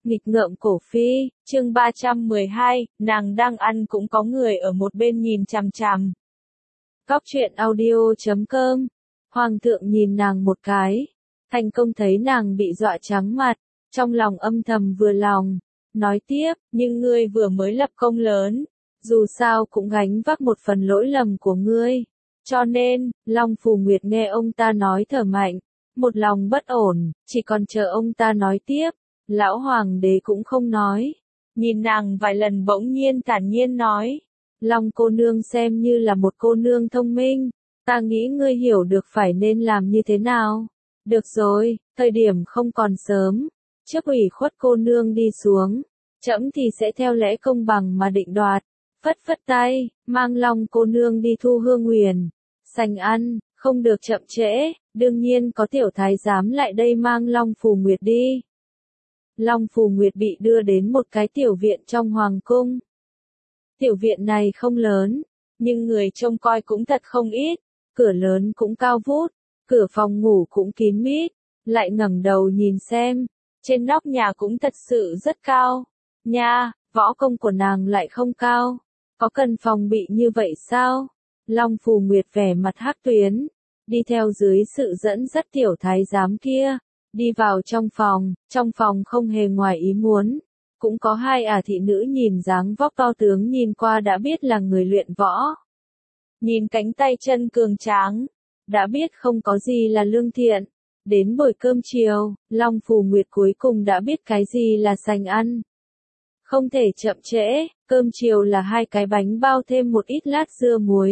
Nghịch ngợm cổ phi, chương 312, nàng đang ăn cũng có người ở một bên nhìn chằm chằm. Góc truyện audio.com. Hoàng thượng nhìn nàng một cái. Thành công thấy nàng bị dọa trắng mặt, trong lòng âm thầm vừa lòng. Nói tiếp, nhưng ngươi vừa mới lập công lớn, dù sao cũng gánh vác một phần lỗi lầm của ngươi. Cho nên, Long Phù Nguyệt nghe ông ta nói thở mạnh, một lòng bất ổn, chỉ còn chờ ông ta nói tiếp. Lão hoàng đế cũng không nói. Nhìn nàng vài lần bỗng nhiên thản nhiên nói. Long cô nương xem như là một cô nương thông minh. Ta nghĩ ngươi hiểu được phải nên làm như thế nào. Được rồi, thời điểm không còn sớm. Trước ủy khuất cô nương đi xuống. Trẫm thì sẽ theo lẽ công bằng mà định đoạt. Phất phất tay, mang Long cô nương đi Thu Hương Huyền. Sành ăn, không được chậm trễ. Đương nhiên có tiểu thái giám lại đây mang Long Phù Nguyệt đi. Long Phù Nguyệt bị đưa đến một cái tiểu viện trong hoàng cung. Tiểu viện này không lớn, nhưng người trông coi cũng thật không ít, cửa lớn cũng cao vút, cửa phòng ngủ cũng kín mít, lại ngẩng đầu nhìn xem, trên nóc nhà cũng thật sự rất cao. Nha, võ công của nàng lại không cao, có cần phòng bị như vậy sao? Long Phù Nguyệt vẻ mặt hắc tuyến, đi theo dưới sự dẫn dắt tiểu thái giám kia. Đi vào trong phòng không hề ngoài ý muốn. Cũng có hai thị nữ nhìn dáng vóc to tướng nhìn qua đã biết là người luyện võ. Nhìn cánh tay chân cường tráng, đã biết không có gì là lương thiện. Đến buổi cơm chiều, Long Phù Nguyệt cuối cùng đã biết cái gì là sành ăn. Không thể chậm trễ, cơm chiều là 2 cái bánh bao thêm một ít lát dưa muối.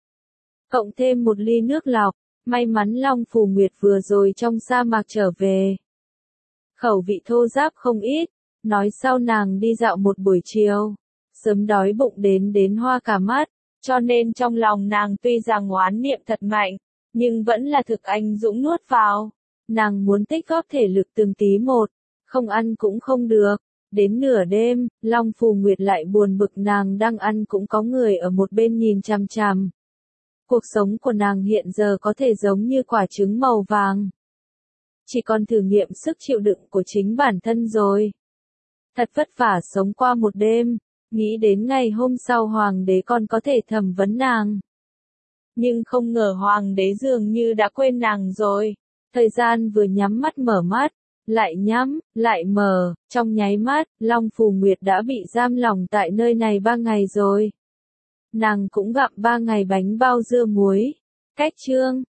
Cộng thêm một ly nước lọc. May mắn Long Phù Nguyệt vừa rồi trong sa mạc trở về. Khẩu vị thô ráp không ít, nói sau nàng đi dạo một buổi chiều. Sớm đói bụng đến hoa cả mắt, cho nên trong lòng nàng tuy rằng oán niệm thật mạnh, nhưng vẫn là thực anh dũng nuốt vào. Nàng muốn tích góp thể lực từng tí một, không ăn cũng không được. Đến nửa đêm, Long Phù Nguyệt lại buồn bực nàng đang ăn cũng có người ở một bên nhìn chằm chằm. Cuộc sống của nàng hiện giờ có thể giống như quả trứng màu vàng. Chỉ còn thử nghiệm sức chịu đựng của chính bản thân rồi. Thật vất vả sống qua một đêm, nghĩ đến ngày hôm sau hoàng đế còn có thể thẩm vấn nàng. Nhưng không ngờ hoàng đế dường như đã quên nàng rồi. Thời gian vừa nhắm mắt mở mắt, lại nhắm, lại mở, trong nháy mắt, Long Phù Nguyệt đã bị giam lỏng tại nơi này 3 ngày rồi. Nàng cũng gặm 3 ngày bánh bao dưa muối. Cách chương